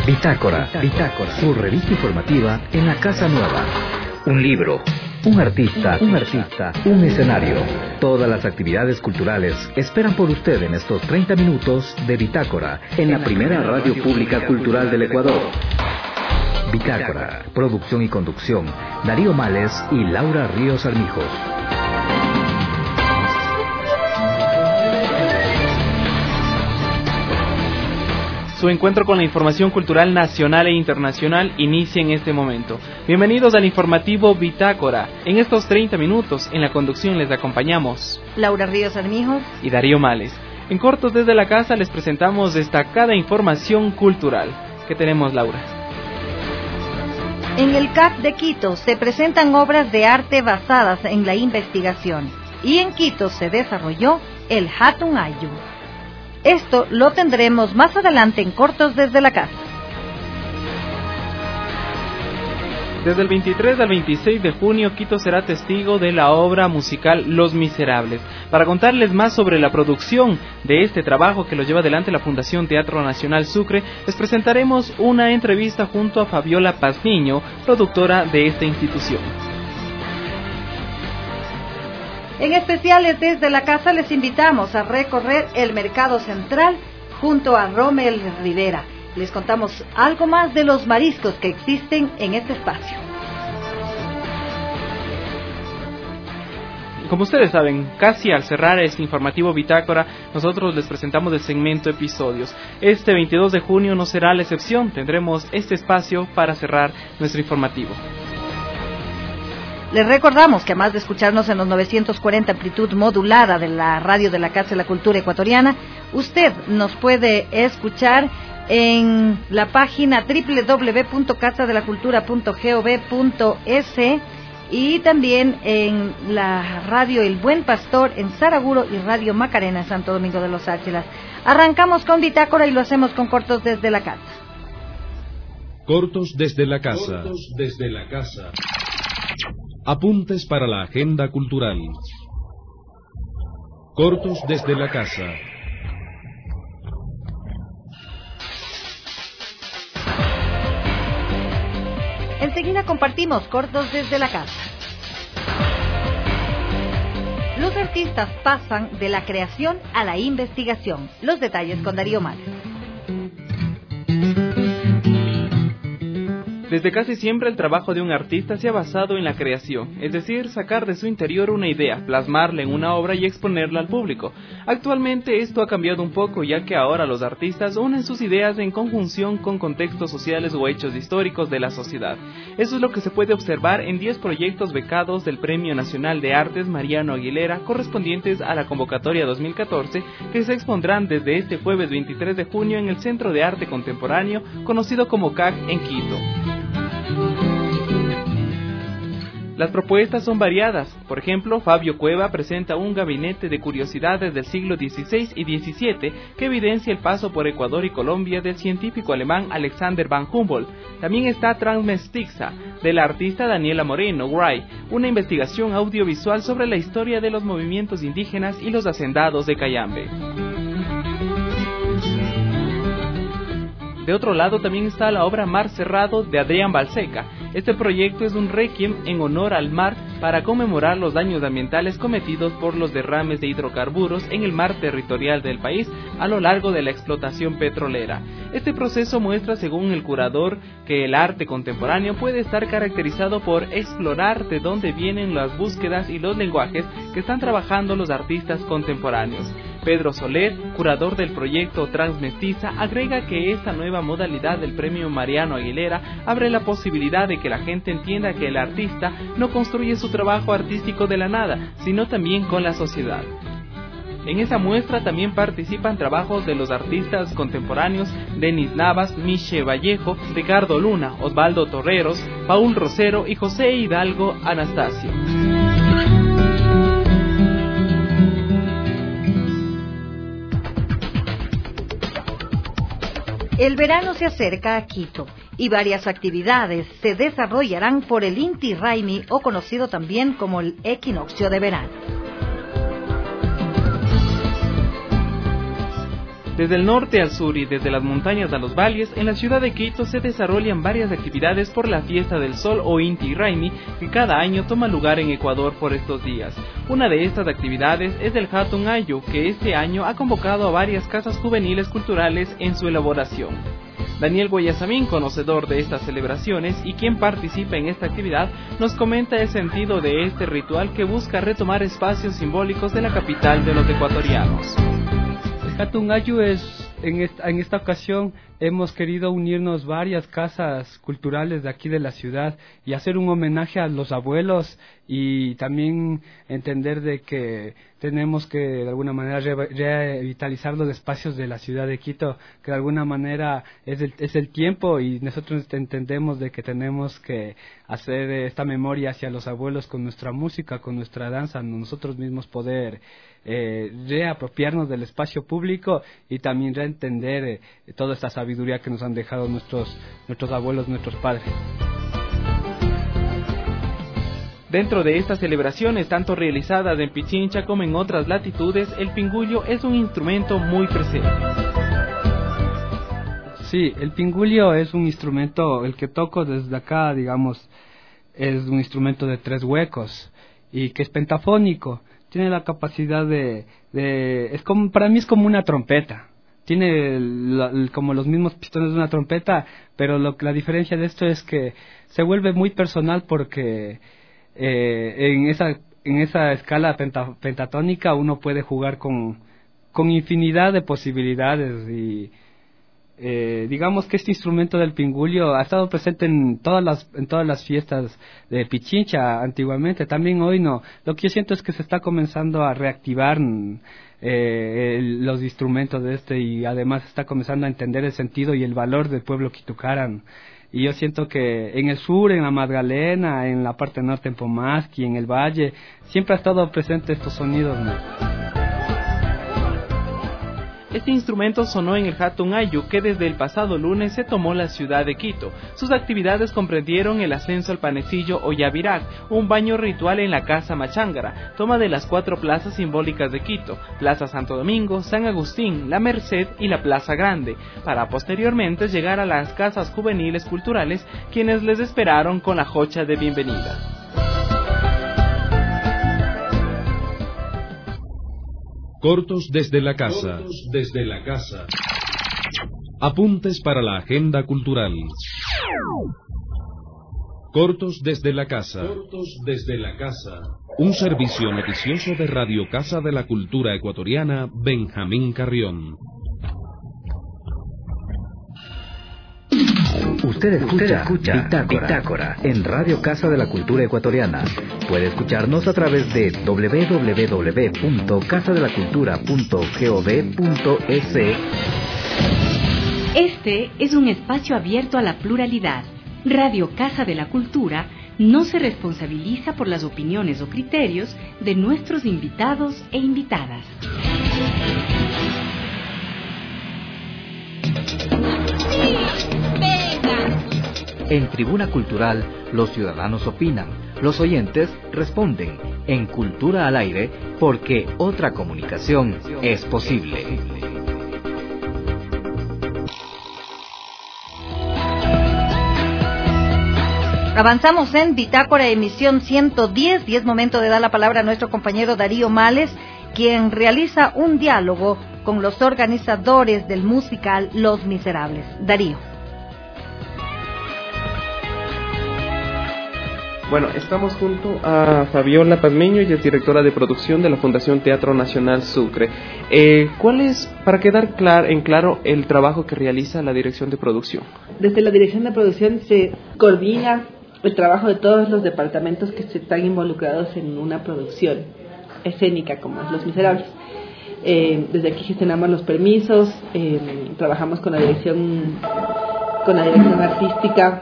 Bitácora, su revista informativa en la Casa Nueva. Un libro, un artista, un escenario. Todas las actividades culturales esperan por usted en estos 30 minutos de Bitácora, en la primera radio pública cultural del Ecuador. Bitácora, producción y conducción, Darío Males y Laura Ríos Armijos. Su encuentro con la información cultural nacional e internacional inicia en este momento. Bienvenidos al informativo Bitácora. En estos 30 minutos, en la conducción les acompañamos Laura Ríos Armijos y Darío Males. En cortos desde la casa les presentamos destacada información cultural. ¿Qué tenemos, Laura? En el CAC de Quito se presentan obras de arte basadas en la investigación y en Quito se desarrolló el Hatun Ayu. Esto lo tendremos más adelante en cortos desde la casa. Desde el 23 al 26 de junio, Quito será testigo de la obra musical Los Miserables. Para contarles más sobre la producción de este trabajo que lo lleva adelante la Fundación Teatro Nacional Sucre, les presentaremos una entrevista junto a Fabiola Pazmiño, productora de esta institución. En especiales desde la casa les invitamos a recorrer el Mercado Central junto a Rommel Rivera. Les contamos algo más de los mariscos que existen en este espacio. Como ustedes saben, casi al cerrar este informativo Bitácora, nosotros les presentamos el segmento Episodios. Este 22 de junio no será la excepción, tendremos este espacio para cerrar nuestro informativo. Les recordamos que además de escucharnos en los 940 amplitud modulada de la radio de la Casa de la Cultura Ecuatoriana, usted nos puede escuchar en la página www.casadelacultura.gov.es y también en la radio El Buen Pastor en Saraguro y Radio Macarena en Santo Domingo de los Áchilas. Arrancamos con Bitácora y lo hacemos con cortos desde la casa. Cortos desde la casa. Apuntes para la agenda cultural. Cortos desde la casa. Enseguida compartimos cortos desde la casa. Los artistas pasan de la creación a la investigación. Los detalles con Darío Males. Desde casi siempre el trabajo de un artista se ha basado en la creación, es decir, sacar de su interior una idea, plasmarla en una obra y exponerla al público. Actualmente esto ha cambiado un poco, ya que ahora los artistas unen sus ideas en conjunción con contextos sociales o hechos históricos de la sociedad. Eso es lo que se puede observar en 10 proyectos becados del Premio Nacional de Artes Mariano Aguilera, correspondientes a la convocatoria 2014, que se expondrán desde este jueves 23 de junio en el Centro de Arte Contemporáneo, conocido como CAC en Quito. Las propuestas son variadas. Por ejemplo, Fabio Cueva presenta un gabinete de curiosidades del siglo XVI y XVII que evidencia el paso por Ecuador y Colombia del científico alemán Alexander von Humboldt. También está Transmestiza, de la artista Daniela Moreno Gray, una investigación audiovisual sobre la historia de los movimientos indígenas y los hacendados de Cayambe. De otro lado también está la obra Mar Cerrado de Adrián Balseca. Este proyecto es un requiem en honor al mar para conmemorar los daños ambientales cometidos por los derrames de hidrocarburos en el mar territorial del país a lo largo de la explotación petrolera. Este proceso muestra, según el curador, que el arte contemporáneo puede estar caracterizado por explorar de dónde vienen las búsquedas y los lenguajes que están trabajando los artistas contemporáneos. Pedro Soler, curador del proyecto Transmestiza, agrega que esta nueva modalidad del Premio Mariano Aguilera abre la posibilidad de que la gente entienda que el artista no construye su trabajo artístico de la nada, sino también con la sociedad. En esa muestra también participan trabajos de los artistas contemporáneos Denis Navas, Miche Vallejo, Ricardo Luna, Osvaldo Torreros, Paul Rosero y José Hidalgo Anastasio. El verano se acerca a Quito y varias actividades se desarrollarán por el Inti Raymi, o conocido también como el equinoccio de verano. Desde el norte al sur y desde las montañas a los valles, en la ciudad de Quito se desarrollan varias actividades por la Fiesta del Sol o Inti Raymi, que cada año toma lugar en Ecuador por estos días. Una de estas actividades es el Hatun Ayu, que este año ha convocado a varias casas juveniles culturales en su elaboración. Daniel Guayasamín, conocedor de estas celebraciones y quien participa en esta actividad, nos comenta el sentido de este ritual que busca retomar espacios simbólicos de la capital de los ecuatorianos. El Hatun Ayu en esta ocasión hemos querido unirnos varias casas culturales de aquí de la ciudad y hacer un homenaje a los abuelos y también entender de que tenemos que de alguna manera revitalizar los espacios de la ciudad de Quito, que de alguna manera es el tiempo, y nosotros entendemos de que tenemos que hacer esta memoria hacia los abuelos con nuestra música, con nuestra danza, nosotros mismos poder reapropiarnos del espacio público y también reentender toda esta sabiduría que nos han dejado nuestros abuelos, nuestros padres. Dentro de estas celebraciones, tanto realizadas en Pichincha como en otras latitudes, el pingullo es un instrumento muy presente. Sí, el pingulio es un instrumento, el que toco desde acá, digamos, es un instrumento de 3 huecos y que es pentafónico. Tiene la capacidad para mí es como una trompeta. Tiene como los mismos pistones de una trompeta, pero la diferencia de esto es que se vuelve muy personal porque en esa escala pentatónica uno puede jugar con infinidad de posibilidades y digamos que este instrumento del pingulio ha estado presente en todas las fiestas de Pichincha antiguamente, también hoy no. Lo que yo siento es que se está comenzando a reactivar los instrumentos de y además está comenzando a entender el sentido y el valor del pueblo quitucaran. Y yo siento que en el sur, en la Magdalena, en la parte norte, en Pomasqui, en el valle, siempre ha estado presente estos sonidos, ¿no? Este instrumento sonó en el Hatun Ayu, que desde el pasado lunes se tomó la ciudad de Quito. Sus actividades comprendieron el ascenso al panecillo o Yavirac, un baño ritual en la Casa Machángara, toma de las 4 plazas simbólicas de Quito, Plaza Santo Domingo, San Agustín, La Merced y la Plaza Grande, para posteriormente llegar a las casas juveniles culturales, quienes les esperaron con la jocha de bienvenida. Cortos desde la casa. Apuntes para la agenda cultural. Cortos desde la casa. Un servicio noticioso de Radio Casa de la Cultura Ecuatoriana, Benjamín Carrión. Usted escucha Bitácora en Radio Casa de la Cultura Ecuatoriana. Puede escucharnos a través de www.casadelacultura.gov.es. Este es un espacio abierto a la pluralidad. Radio Casa de la Cultura no se responsabiliza por las opiniones o criterios de nuestros invitados e invitadas. En Tribuna Cultural, los ciudadanos opinan, los oyentes responden. En Cultura al Aire, porque otra comunicación es posible. Avanzamos en Bitácora, emisión 110, y es momento de dar la palabra a nuestro compañero Darío Males, quien realiza un diálogo con los organizadores del musical Los Miserables. Darío. Bueno, estamos junto a Fabiola Pazmeño, ella es directora de producción de la Fundación Teatro Nacional Sucre. ¿Cuál es, para quedar en claro, el trabajo que realiza la dirección de producción? Desde la dirección de producción se coordina el trabajo de todos los departamentos que están involucrados en una producción escénica como es Los Miserables. Desde aquí gestionamos los permisos, trabajamos con la dirección artística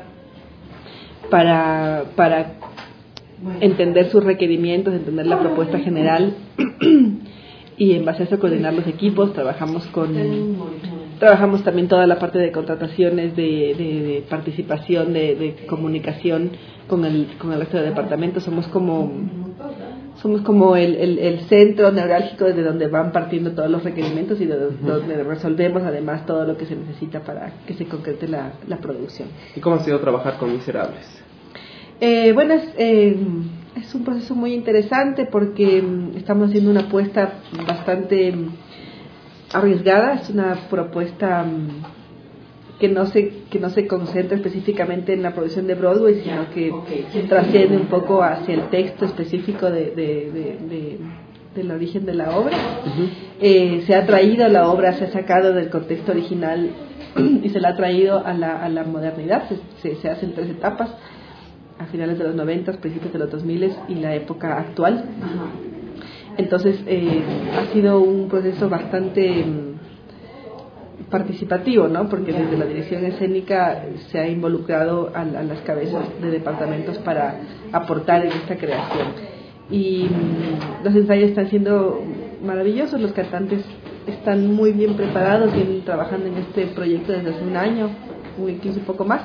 para entender sus requerimientos, entender la propuesta general y en base a eso coordinar los equipos. Trabajamos también toda la parte de contrataciones, de participación, de comunicación con el resto de departamentos. Somos somos como el centro neurálgico desde donde van partiendo todos los requerimientos y donde resolvemos además todo lo que se necesita para que se concrete la producción. ¿Y cómo ha sido trabajar con Miserables? Bueno, es un proceso muy interesante porque estamos haciendo una apuesta bastante arriesgada. Es una propuesta que no se concentra específicamente en la producción de Broadway, sino que trasciende un poco hacia el texto específico del origen de la obra. Se ha traído la obra, se ha sacado del contexto original y se la ha traído a la modernidad. Se hace en 3 etapas, a finales de los 90, principios de los 2000 y la época actual. Entonces ha sido un proceso bastante participativo, ¿no? Porque desde la dirección escénica se ha involucrado a las cabezas de departamentos para aportar en esta creación. Y los ensayos están siendo maravillosos, los cantantes están muy bien preparados, vienen trabajando en este proyecto desde hace un año, incluso un poco más.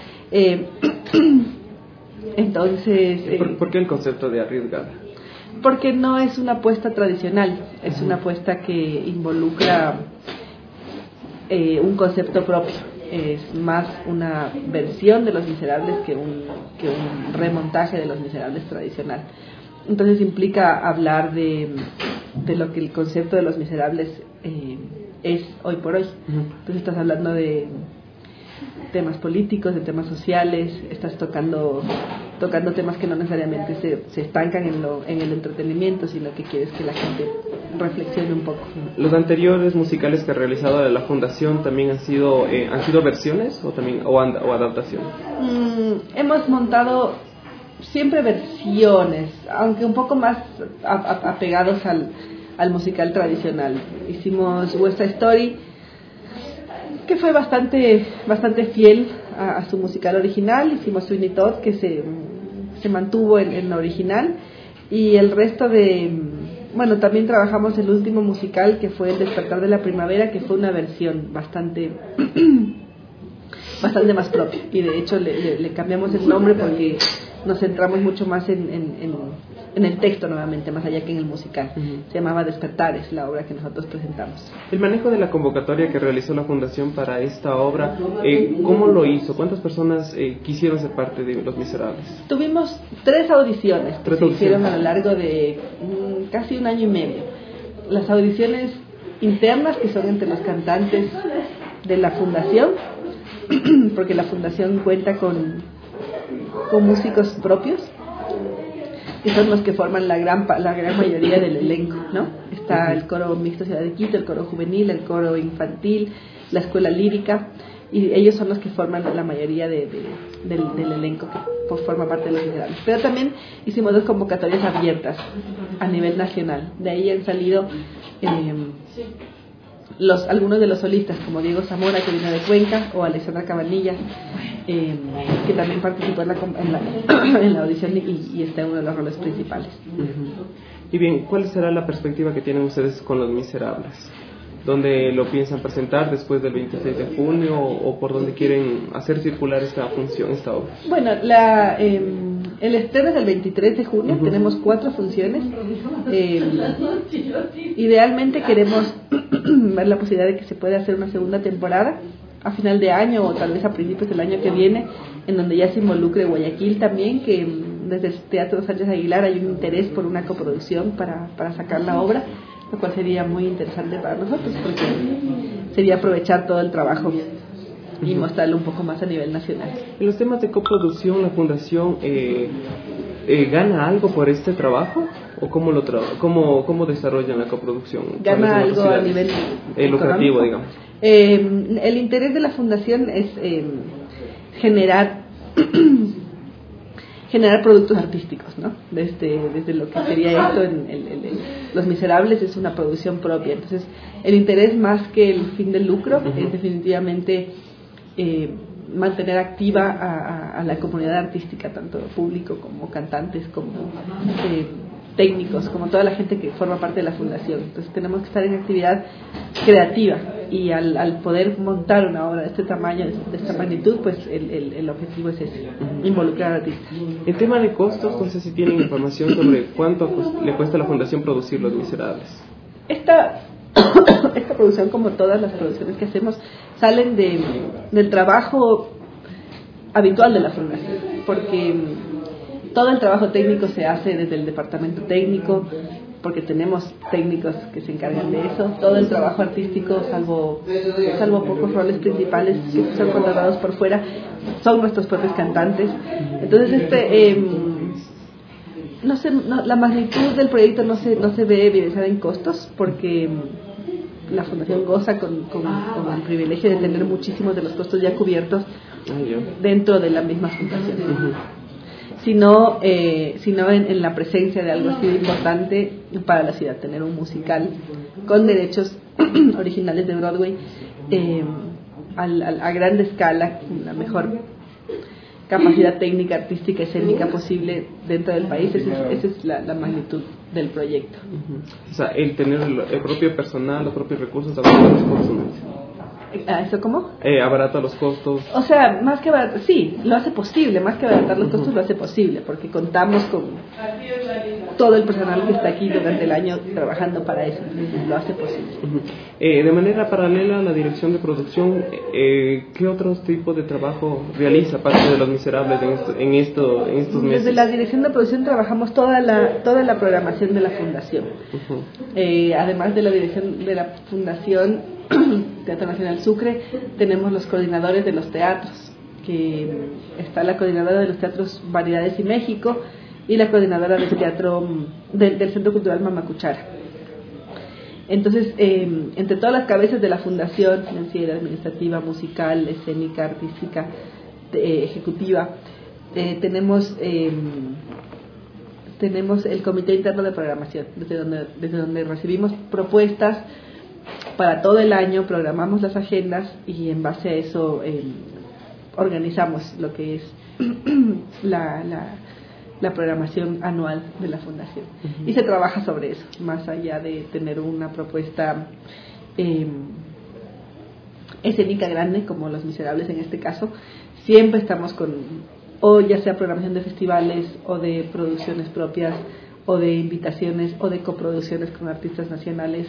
Entonces... ¿Por qué el concepto de arriesgada? Porque no es una apuesta tradicional, es una apuesta que involucra un concepto propio. Es más una versión de Los Miserables que un remontaje de Los Miserables tradicional. Entonces implica hablar de lo que el concepto de Los Miserables es hoy por hoy. Entonces estás hablando de temas políticos, de temas sociales, estás tocando temas que no necesariamente se estancan en el entretenimiento, sino que quieres que la gente reflexione un poco. ¿Los anteriores musicales que ha realizado la Fundación también han sido versiones o adaptaciones? Hemos montado siempre versiones, aunque un poco más apegados al musical tradicional. Hicimos West Side Story, que fue bastante fiel a su musical original. Hicimos Sweeney Todd, que se mantuvo en la original, y el resto también trabajamos el último musical, que fue El Despertar de la Primavera, que fue una versión bastante más propia, y de hecho le cambiamos el nombre porque nos centramos mucho más en el texto nuevamente, más allá que en el musical. Se llamaba Despertares, la obra que nosotros presentamos. El manejo de la convocatoria que realizó la Fundación para esta obra, ¿cómo lo hizo? ¿Cuántas personas quisieron ser parte de Los Miserables? Tuvimos 3 audiciones que se hicieron a lo largo de casi un año y medio. Las audiciones internas, que son entre los cantantes de la Fundación, porque la Fundación cuenta con músicos propios, que son los que forman la gran mayoría del elenco, ¿no? Está el coro mixto Ciudad de Quito, el coro juvenil, el coro infantil, la escuela lírica, y ellos son los que forman la mayoría del elenco que forma parte de Los Miserables. Pero también hicimos 2 convocatorias abiertas a nivel nacional. De ahí han salido algunos de los solistas, como Diego Zamora, que vino de Cuenca, o Alexandra Cabanillas, que también participó en la audición y está en uno de los roles principales. Y bien, ¿cuál será la perspectiva que tienen ustedes con Los Miserables? ¿Dónde lo piensan presentar después del 26 de junio o por dónde quieren hacer circular esta obra? Bueno, el estreno es el 23 de junio, tenemos 4 funciones. Idealmente queremos ver la posibilidad de que se pueda hacer una segunda temporada a final de año o tal vez a principios del año que viene, en donde ya se involucre Guayaquil también, que desde el Teatro Sánchez Aguilar hay un interés por una coproducción para sacar la obra, lo cual sería muy interesante para nosotros porque sería aprovechar todo el trabajo y mostrarlo un poco más a nivel nacional. En los temas de coproducción, la Fundación ¿gana algo por este trabajo? ¿O cómo desarrollan la coproducción? Gana algo a nivel lucrativo, digamos. El interés de la Fundación es generar productos artísticos, ¿no? Desde lo que sería esto Los Miserables es una producción propia. Entonces, el interés más que el fin del lucro es definitivamente mantener activa a la comunidad artística, tanto público como cantantes, como técnicos, como toda la gente que forma parte de la Fundación. Entonces tenemos que estar en actividad creativa y al poder montar una obra de este tamaño, de esta magnitud, pues el objetivo es ese, involucrar al artista. En tema de costos, no sé si tienen información sobre cuánto le cuesta a la Fundación producir Los Miserables. Esta producción, como todas las producciones que hacemos, salen del trabajo habitual de la Fundación, porque todo el trabajo técnico se hace desde el departamento técnico, porque tenemos técnicos que se encargan de eso. Todo el trabajo artístico, salvo pocos roles principales que son contratados por fuera, son nuestros propios cantantes. Entonces la magnitud del proyecto no se ve evidenciada en costos, porque la Fundación goza con el privilegio de tener muchísimos de los costos ya cubiertos dentro de la misma Fundación. Sino en la presencia de algo así de importante para la ciudad, tener un musical con derechos originales de Broadway a gran escala, con la mejor capacidad técnica, artística, escénica posible dentro del país. Esa es la magnitud del proyecto. O sea, el tener el propio personal, los propios recursos, abarata los costos. ¿Eso cómo? Abarata los costos. O sea, más que abaratar, sí, lo hace posible, más que abaratar los costos, lo hace posible, porque contamos con todo el personal que está aquí durante el año trabajando para eso, lo hace posible. De manera paralela a la dirección de producción, ¿qué otros tipos de trabajo realiza aparte de Los Miserables en estos meses? Desde la dirección de producción trabajamos toda la programación de la Fundación. Además de la dirección de la Fundación Teatro Nacional Sucre, tenemos los coordinadores de los teatros, que está la coordinadora de los teatros Variedades y México y la coordinadora del teatro del Centro Cultural Mamacuchara. Entonces, entre todas las cabezas de la Fundación, financiera, administrativa, musical, escénica, artística, ejecutiva, tenemos el Comité Interno de Programación, desde donde recibimos propuestas para todo el año, programamos las agendas y en base a eso organizamos lo que es la programación anual de la Fundación. Y se trabaja sobre eso, más allá de tener una propuesta escénica grande, como Los Miserables en este caso. Siempre estamos o ya sea programación de festivales, o de producciones propias, o de invitaciones, o de coproducciones con artistas nacionales,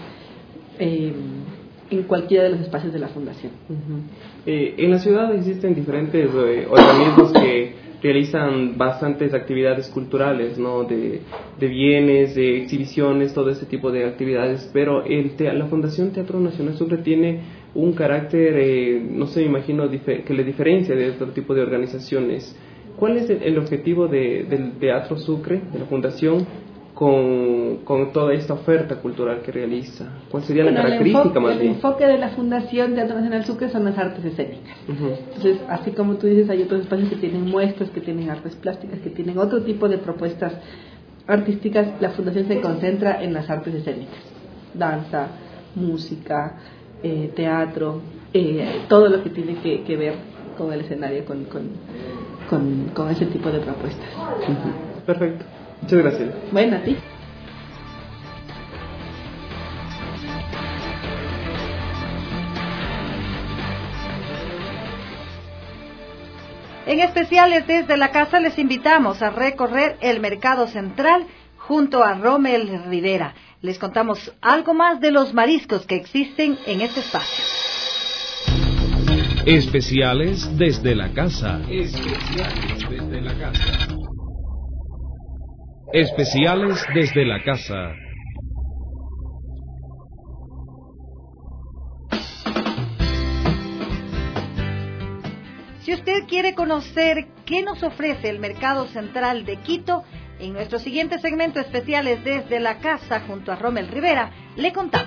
en cualquiera de los espacios de la Fundación. En la ciudad existen diferentes organismos que realizan bastantes actividades culturales, ¿no? De bienes, de exhibiciones, todo ese tipo de actividades, pero la Fundación Teatro Nacional Sucre tiene un carácter, no sé, me imagino, que le diferencia de otro tipo de organizaciones. ¿Cuál es el objetivo del Teatro Sucre, de la Fundación, con toda esta oferta cultural que realiza? ¿Cuál sería la característica más bien? El enfoque de la Fundación Teatro Nacional Sucre son las artes escénicas. Entonces, así como tú dices, hay otros espacios que tienen muestras, que tienen artes plásticas, que tienen otro tipo de propuestas artísticas. La Fundación se concentra en las artes escénicas: danza, música, teatro, todo lo que tiene que ver con el escenario, con ese tipo de propuestas. Perfecto. Muchas gracias. Bueno, a ti. En especiales desde la casa les invitamos a recorrer el Mercado Central junto a Rommel Rivera. Les contamos algo más de los mariscos que existen en este espacio. Especiales desde la casa. Especiales desde la casa. Especiales desde la casa. Si usted quiere conocer qué nos ofrece el Mercado Central de Quito, en nuestro siguiente segmento Especiales desde la casa junto a Rommel Rivera, le contamos.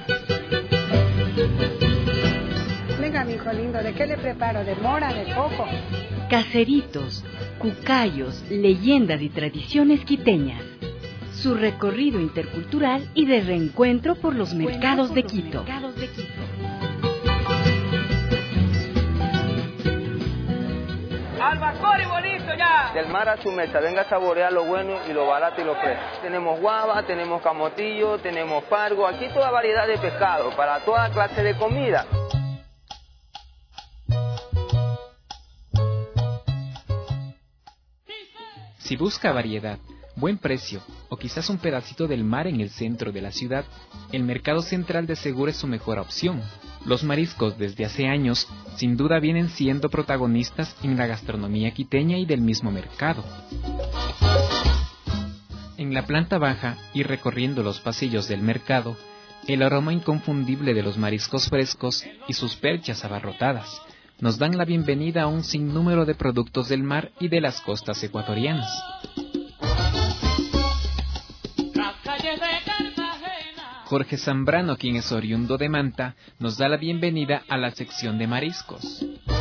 Venga, mi hijo lindo, ¿de qué le preparo? ¿De mora, de coco? Caseritos, cucayos, leyendas y tradiciones quiteñas. Su recorrido intercultural y de reencuentro por los mercados de Quito. Albacore bonito ya. Del mar a su mesa, venga a saborear lo bueno y lo barato y lo fresco. Tenemos guava, tenemos camotillo, tenemos pargo, aquí toda variedad de pescado para toda clase de comida. Si busca variedad, buen precio o quizás un pedacito del mar en el centro de la ciudad, el Mercado Central de seguro es su mejor opción. Los mariscos desde hace años sin duda vienen siendo protagonistas en la gastronomía quiteña y del mismo mercado. En la planta baja y recorriendo los pasillos del mercado, el aroma inconfundible de los mariscos frescos y sus perchas abarrotadas nos dan la bienvenida a un sinnúmero de productos del mar y de las costas ecuatorianas. Jorge Zambrano, quien es oriundo de Manta, nos da la bienvenida a la sección de mariscos.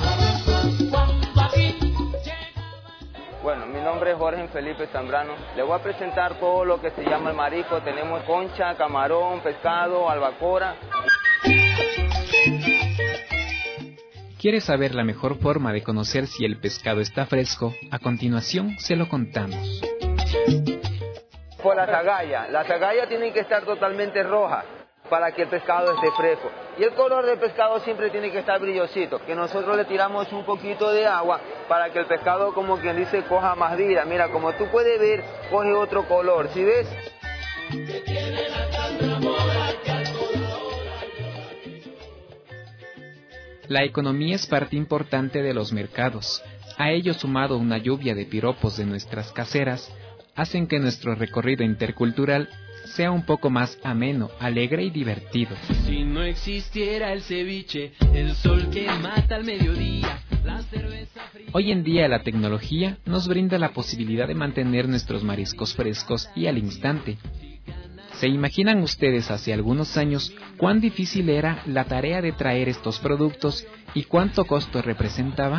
Bueno, mi nombre es Jorge Felipe Zambrano. Le voy a presentar todo lo que se llama el marisco. Tenemos concha, camarón, pescado, albacora. ¿Quiere saber la mejor forma de conocer si el pescado está fresco? A continuación se lo contamos. Por la zagalla tiene que estar totalmente roja para que el pescado esté fresco. Y el color del pescado siempre tiene que estar brillosito, que nosotros le tiramos un poquito de agua para que el pescado, como quien dice, coja más vida. Mira, como tú puedes ver, coge otro color, ¿sí ves? La economía es parte importante de los mercados. A ello sumado una lluvia de piropos de nuestras caseras, hacen que nuestro recorrido intercultural sea un poco más ameno, alegre y divertido. Si no existiera el ceviche, el sol que mata al mediodía, la cerveza fría... Hoy en día la tecnología nos brinda la posibilidad de mantener nuestros mariscos frescos y al instante. ¿Se imaginan ustedes hace algunos años cuán difícil era la tarea de traer estos productos y cuánto costo representaba?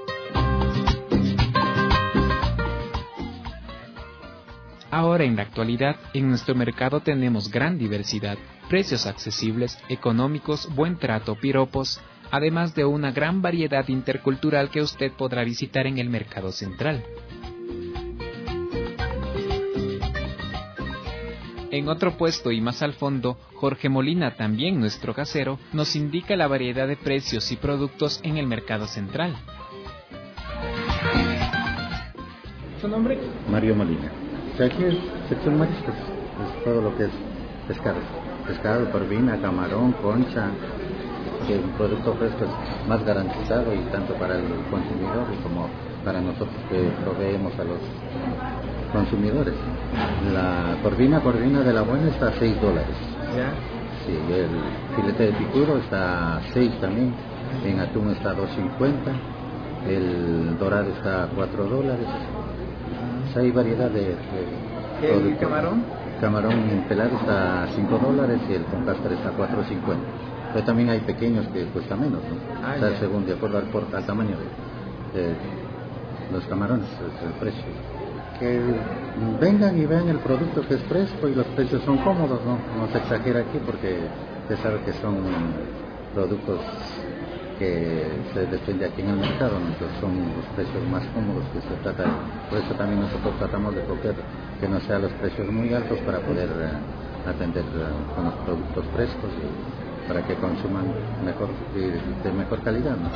Ahora en la actualidad, en nuestro mercado tenemos gran diversidad, precios accesibles, económicos, buen trato, piropos, además de una gran variedad intercultural que usted podrá visitar en el Mercado Central. En otro puesto y más al fondo, Jorge Molina, también nuestro casero, nos indica la variedad de precios y productos en el Mercado Central. ¿Su nombre? Mario Molina. Aquí es sección mariscos, es todo lo que es pescado, corvina, camarón, concha, que un producto fresco es más garantizado y tanto para el consumidor como para nosotros que proveemos a los consumidores. La corvina de la buena está a $6. ¿Ya? Sí, el filete de picudo está a 6 también, en atún está a $2.50, el dorado está a $4. Hay variedad de productos. ¿El camarón? El camarón pelado está a $5 y el con cáscara está a $4.50. Pero también hay pequeños que cuesta menos, ¿no? O sea, según de acuerdo al tamaño de los camarones, es el precio. Que vengan y vean el producto que es fresco y los precios son cómodos, ¿no? No se exagera aquí porque se sabe que son productos que se defiende aquí en el mercado, ¿no? Entonces son los precios más cómodos que se trata de, por eso también nosotros tratamos de coger que no sean los precios muy altos para poder atender con los productos frescos y para que consuman mejor y de mejor calidad, ¿no?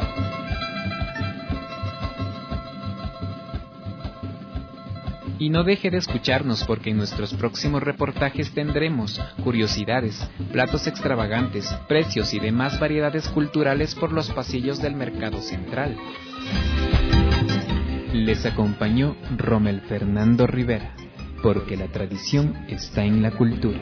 Y no deje de escucharnos porque en nuestros próximos reportajes tendremos curiosidades, platos extravagantes, precios y demás variedades culturales por los pasillos del Mercado Central. Les acompañó Rommel Fernando Rivera, porque la tradición está en la cultura.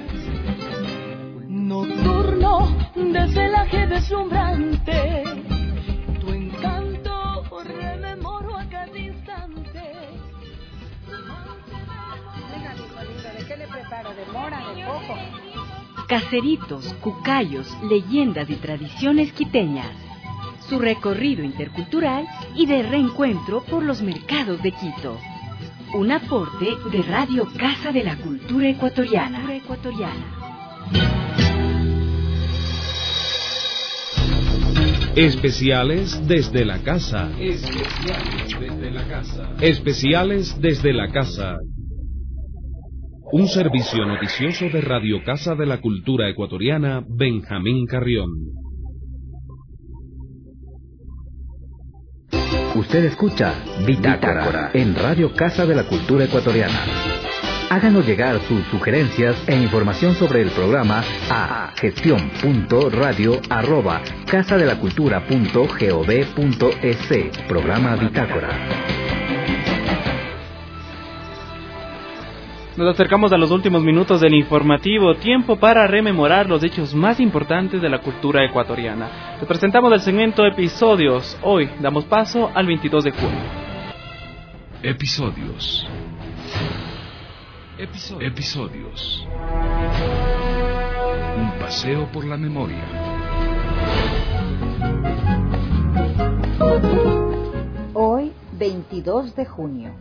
Nocturno, de celaje deslumbrante, tu encanto rememoro a cada instante. Venga, hijo lindo, ¿de qué le preparo? ¿De mora, de coco? Caseritos, cucayos, leyendas y tradiciones quiteñas. Su recorrido intercultural y de reencuentro por los mercados de Quito. Un aporte de Radio Casa de la Cultura Ecuatoriana. Especiales desde la casa. Especiales desde la casa. Un servicio noticioso de Radio Casa de la Cultura Ecuatoriana, Benjamín Carrión. Usted escucha Bitácora en Radio Casa de la Cultura Ecuatoriana. Háganos llegar sus sugerencias e información sobre el programa a gestion.radio@casadelacultura.gov.es. Programa Bitácora. Nos acercamos a los últimos minutos del informativo, tiempo para rememorar los hechos más importantes de la cultura ecuatoriana. Les presentamos el segmento Episodios. Hoy damos paso al 22 de junio. Episodios. Un paseo por la memoria. Hoy, 22 de junio.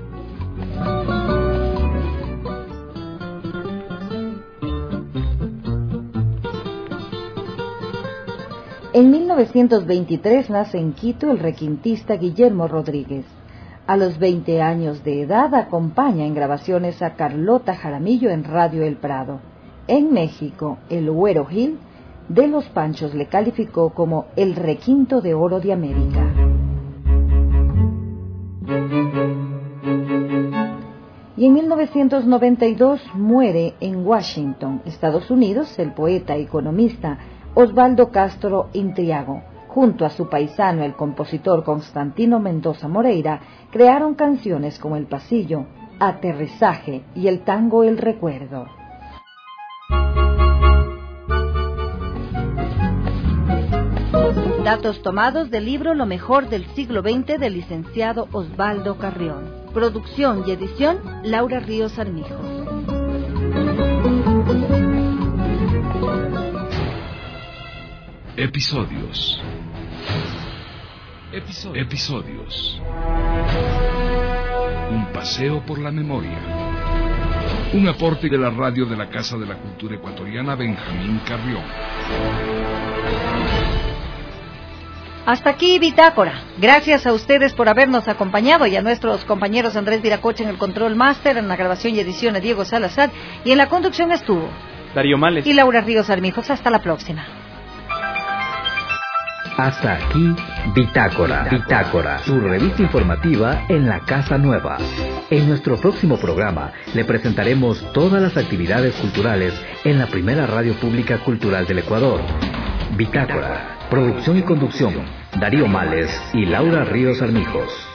En 1923 nace en Quito el requintista Guillermo Rodríguez. A los 20 años de edad acompaña en grabaciones a Carlota Jaramillo en Radio El Prado. En México, el Güero Gil de Los Panchos le calificó como el requinto de oro de América. Y en 1992 muere en Washington, Estados Unidos, el poeta y economista Osvaldo Castro Intriago. Junto a su paisano, el compositor Constantino Mendoza Moreira, crearon canciones como El Pasillo, Aterrizaje y el tango El Recuerdo. Datos tomados del libro Lo mejor del siglo XX del licenciado Osvaldo Carrión. Producción y edición, Laura Ríos Armijo. Episodios. Un paseo por la memoria. Un aporte de la radio de la Casa de la Cultura Ecuatoriana Benjamín Carrión. Hasta aquí Bitácora. Gracias a ustedes por habernos acompañado y a nuestros compañeros Andrés Viracocha en el Control Master, en la grabación y edición de Diego Salazar, y en la conducción estuvo Darío Males y Laura Ríos Armijos. Hasta la próxima. Hasta aquí Bitácora, su revista informativa en la Casa Nueva. En nuestro próximo programa le presentaremos todas las actividades culturales en la primera radio pública cultural del Ecuador. Bitácora, producción y conducción, Darío Males y Laura Ríos Armijos.